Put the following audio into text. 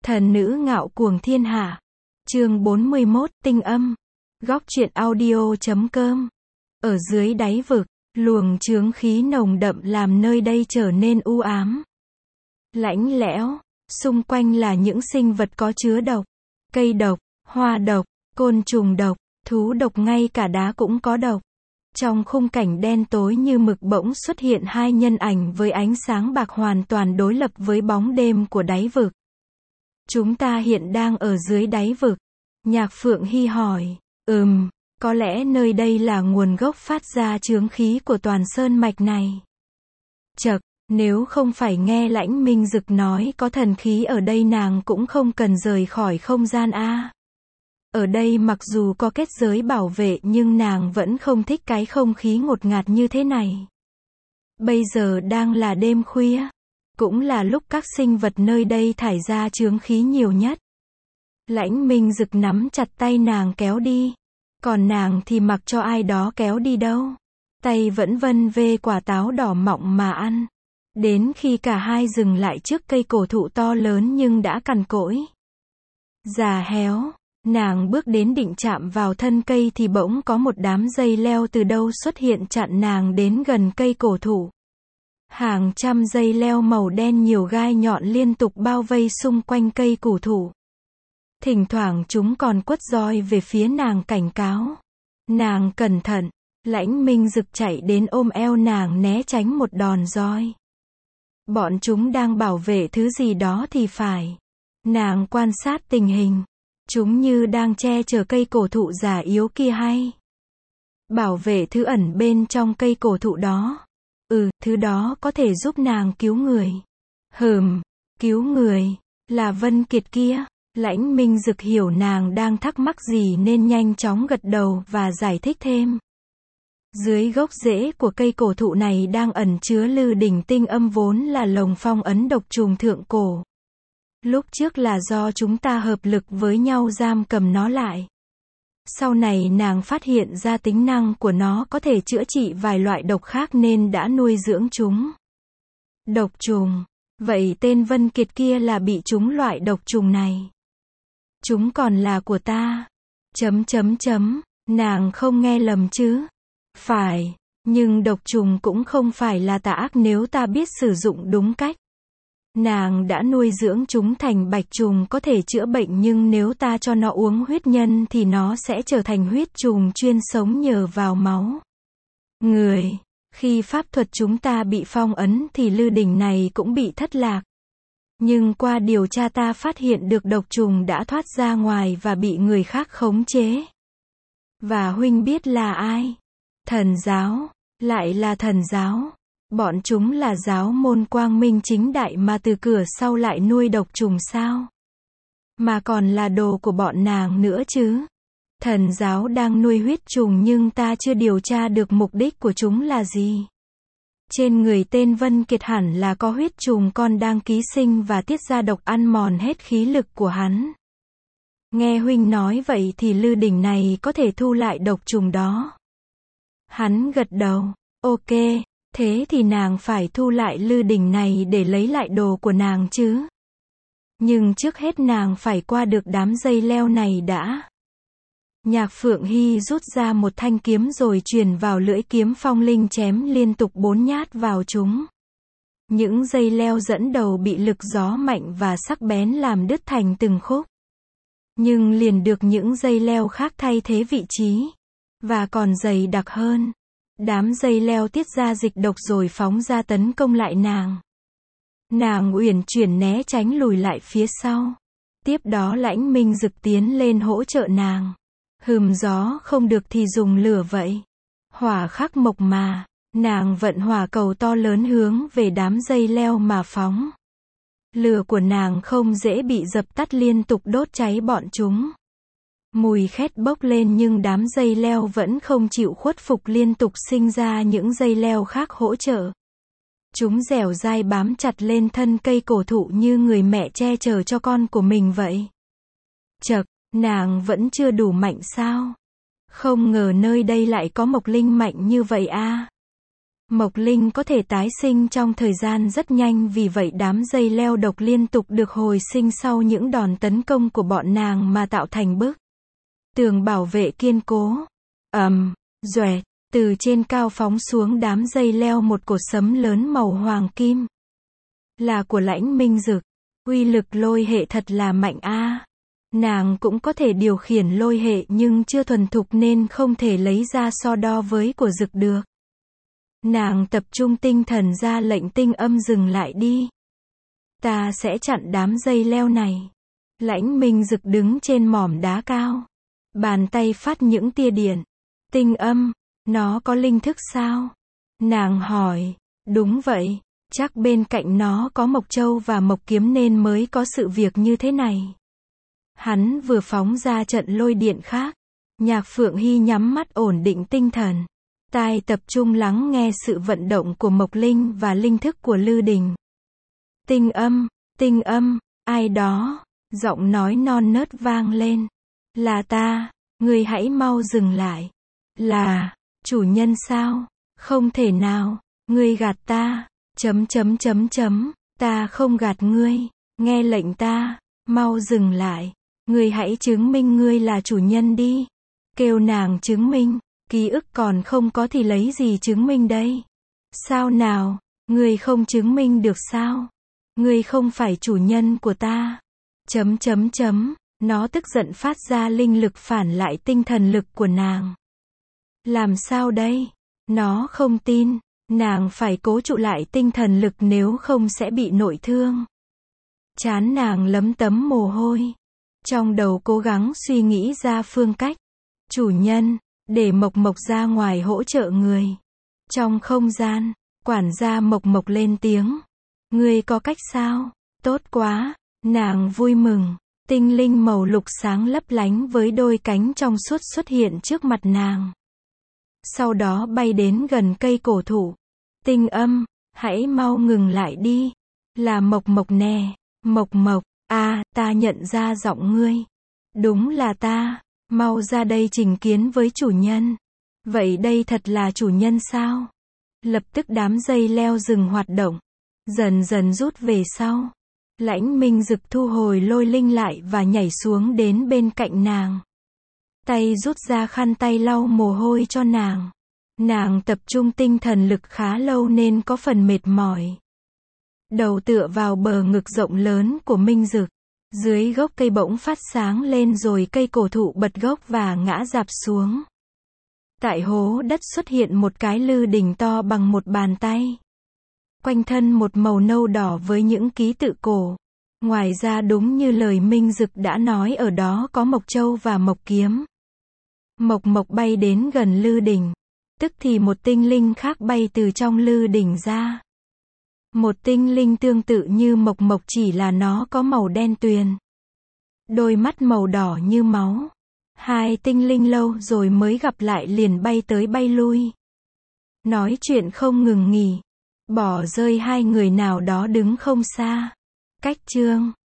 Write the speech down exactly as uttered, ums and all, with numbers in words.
Thần nữ ngạo cuồng thiên hạ. Chương bốn mươi mốt, tinh âm. Góc truyện audio chấm com. Ở dưới đáy vực, luồng chướng khí nồng đậm làm nơi đây trở nên u ám, lạnh lẽo. Xung quanh là những sinh vật có chứa độc, cây độc, hoa độc, côn trùng độc, thú độc, ngay cả đá cũng có độc. Trong khung cảnh đen tối như mực bỗng xuất hiện hai nhân ảnh với ánh sáng bạc hoàn toàn đối lập với bóng đêm của đáy vực. Chúng ta hiện đang ở dưới đáy vực. Nhạc Phượng Hy hỏi. Ừm, có lẽ nơi đây là nguồn gốc phát ra chướng khí của toàn sơn mạch này. Chậc, nếu không phải nghe Lãnh Minh Dực nói có thần khí ở đây nàng cũng không cần rời khỏi không gian a. Ở đây mặc dù có kết giới bảo vệ nhưng nàng vẫn không thích cái không khí ngột ngạt như thế này. Bây giờ đang là đêm khuya, cũng là lúc các sinh vật nơi đây thải ra chướng khí nhiều nhất. Lãnh Minh Dực nắm chặt tay nàng kéo đi, còn nàng thì mặc cho ai đó kéo đi đâu. Tay vẫn vân vê quả táo đỏ mọng mà ăn. Đến khi cả hai dừng lại trước cây cổ thụ to lớn nhưng đã cằn cỗi, già héo, nàng bước đến định chạm vào thân cây thì bỗng có một đám dây leo từ đâu xuất hiện chặn nàng đến gần cây cổ thụ. Hàng trăm dây leo màu đen nhiều gai nhọn liên tục bao vây xung quanh cây cổ thụ. Thỉnh thoảng chúng còn quất roi về phía nàng cảnh cáo. Nàng cẩn thận. Lãnh Minh Dực chạy đến ôm eo nàng né tránh một đòn roi. Bọn chúng đang bảo vệ thứ gì đó thì phải. Nàng quan sát tình hình. Chúng như đang che chở cây cổ thụ già yếu kia hay bảo vệ thứ ẩn bên trong cây cổ thụ đó. Ừ, thứ đó có thể giúp nàng cứu người. Hừm, cứu người, là Vân Kiệt kia. Lãnh Minh Dực hiểu nàng đang thắc mắc gì nên nhanh chóng gật đầu và giải thích thêm. Dưới gốc rễ của cây cổ thụ này đang ẩn chứa Lư Đỉnh tinh âm vốn là lồng phong ấn độc trùng thượng cổ. Lúc trước là do chúng ta hợp lực với nhau giam cầm nó lại. Sau này nàng phát hiện ra tính năng của nó có thể chữa trị vài loại độc khác nên đã nuôi dưỡng chúng. Độc trùng. Vậy tên Vân Kiệt kia là bị trúng loại độc trùng này. Chúng còn là của ta. Chấm chấm chấm. Nàng không nghe lầm chứ? Phải. Nhưng độc trùng cũng không phải là tà ác nếu ta biết sử dụng đúng cách. Nàng đã nuôi dưỡng chúng thành bạch trùng có thể chữa bệnh nhưng nếu ta cho nó uống huyết nhân thì nó sẽ trở thành huyết trùng chuyên sống nhờ vào máu người. Khi pháp thuật chúng ta bị phong ấn thì Lư Đỉnh này cũng bị thất lạc. Nhưng qua điều tra ta phát hiện được độc trùng đã thoát ra ngoài và bị người khác khống chế. Và huynh biết là ai? Thần giáo. Lại là thần giáo. Bọn chúng là giáo môn quang minh chính đại mà từ cửa sau lại nuôi độc trùng sao? Mà còn là đồ của bọn nàng nữa chứ. Thần giáo đang nuôi huyết trùng nhưng ta chưa điều tra được mục đích của chúng là gì. Trên người tên Vân Kiệt hẳn là có huyết trùng con đang ký sinh và tiết ra độc ăn mòn hết khí lực của hắn. Nghe huynh nói vậy thì Lư Đỉnh này có thể thu lại độc trùng đó. Hắn gật đầu. Ok. Thế thì nàng phải thu lại Lư Đỉnh này để lấy lại đồ của nàng chứ. Nhưng trước hết nàng phải qua được đám dây leo này đã. Nhạc Phượng Hy rút ra một thanh kiếm rồi truyền vào lưỡi kiếm phong linh chém liên tục bốn nhát vào chúng. Những dây leo dẫn đầu bị lực gió mạnh và sắc bén làm đứt thành từng khúc. Nhưng liền được những dây leo khác thay thế vị trí. Và còn dày đặc hơn. Đám dây leo tiết ra dịch độc rồi phóng ra tấn công lại nàng. Nàng uyển chuyển né tránh lùi lại phía sau. Tiếp đó Lãnh Minh Dực tiến lên hỗ trợ nàng. Hừm, gió không được thì dùng lửa vậy. Hỏa khắc mộc mà. Nàng vận hỏa cầu to lớn hướng về đám dây leo mà phóng. Lửa của nàng không dễ bị dập tắt, liên tục đốt cháy bọn chúng. Mùi khét bốc lên nhưng đám dây leo vẫn không chịu khuất phục, liên tục sinh ra những dây leo khác hỗ trợ. Chúng dẻo dai bám chặt lên thân cây cổ thụ như người mẹ che chở cho con của mình vậy. Chậc, nàng vẫn chưa đủ mạnh sao? Không ngờ nơi đây lại có mộc linh mạnh như vậy a. Mộc linh có thể tái sinh trong thời gian rất nhanh, vì vậy đám dây leo độc liên tục được hồi sinh sau những đòn tấn công của bọn nàng mà tạo thành bức tường bảo vệ kiên cố. ầm, um, doẹt, từ trên cao phóng xuống đám dây leo một cột sấm lớn màu hoàng kim. Là của Lãnh Minh Dực. Uy lực lôi hệ thật là mạnh a. À. Nàng cũng có thể điều khiển lôi hệ nhưng chưa thuần thục nên không thể lấy ra so đo với của Dực được. Nàng tập trung tinh thần ra lệnh tinh âm dừng lại đi. Ta sẽ chặn đám dây leo này. Lãnh Minh Dực đứng trên mỏm đá cao. Bàn tay phát những tia điện. Tinh âm, nó có linh thức sao? Nàng hỏi. Đúng vậy, chắc bên cạnh nó có Mộc Châu và Mộc Kiếm nên mới có sự việc như thế này. Hắn vừa phóng ra trận lôi điện khác. Nhạc Phượng Hy nhắm mắt ổn định tinh thần. Tai tập trung lắng nghe sự vận động của Mộc Linh và linh thức của Lư Đình. Tinh âm, tinh âm, ai đó, giọng nói non nớt vang lên. Là ta, ngươi hãy mau dừng lại. Là, chủ nhân sao? Không thể nào, ngươi gạt ta, chấm chấm chấm chấm, ta không gạt ngươi, nghe lệnh ta, mau dừng lại, ngươi hãy chứng minh ngươi là chủ nhân đi. Kêu nàng chứng minh. Ký ức còn không có thì lấy gì chứng minh đây? Sao nào, ngươi không chứng minh được sao? Ngươi không phải chủ nhân của ta. Chấm chấm chấm, nó tức giận phát ra linh lực phản lại tinh thần lực của nàng. Làm sao đây? Nó không tin, nàng phải cố trụ lại tinh thần lực nếu không sẽ bị nội thương. Trán nàng lấm tấm mồ hôi. Trong đầu cố gắng suy nghĩ ra phương cách. Chủ nhân. Để Mộc Mộc ra ngoài hỗ trợ người. Trong không gian, quản gia Mộc Mộc lên tiếng. Ngươi có cách sao? Tốt quá, nàng vui mừng. Tinh linh màu lục sáng lấp lánh với đôi cánh trong suốt xuất hiện trước mặt nàng. Sau đó bay đến gần cây cổ thụ. Tinh âm, hãy mau ngừng lại đi. Là Mộc Mộc nè, Mộc Mộc, à, ta nhận ra giọng ngươi. Đúng là ta. Mau ra đây trình kiến với chủ nhân. Vậy đây thật là chủ nhân sao? Lập tức đám dây leo dừng hoạt động. Dần dần rút về sau. Lãnh Minh Dực thu hồi lôi linh lại và nhảy xuống đến bên cạnh nàng. Tay rút ra khăn tay lau mồ hôi cho nàng. Nàng tập trung tinh thần lực khá lâu nên có phần mệt mỏi. Đầu tựa vào bờ ngực rộng lớn của Minh Dực. Dưới gốc cây bỗng phát sáng lên rồi cây cổ thụ bật gốc và ngã rạp xuống. Tại hố đất xuất hiện một cái lư đình to bằng một bàn tay. Quanh thân một màu nâu đỏ với những ký tự cổ. Ngoài ra đúng như lời Minh Dực đã nói ở đó có Mộc Châu và Mộc Kiếm. Mộc Mộc bay đến gần lư đình. Tức thì một tinh linh khác bay từ trong lư đình ra. Một tinh linh tương tự như Mộc Mộc chỉ là nó có màu đen tuyền. Đôi mắt màu đỏ như máu. Hai tinh linh lâu rồi mới gặp lại liền bay tới bay lui. Nói chuyện không ngừng nghỉ. Bỏ rơi hai người nào đó đứng không xa. Cách chương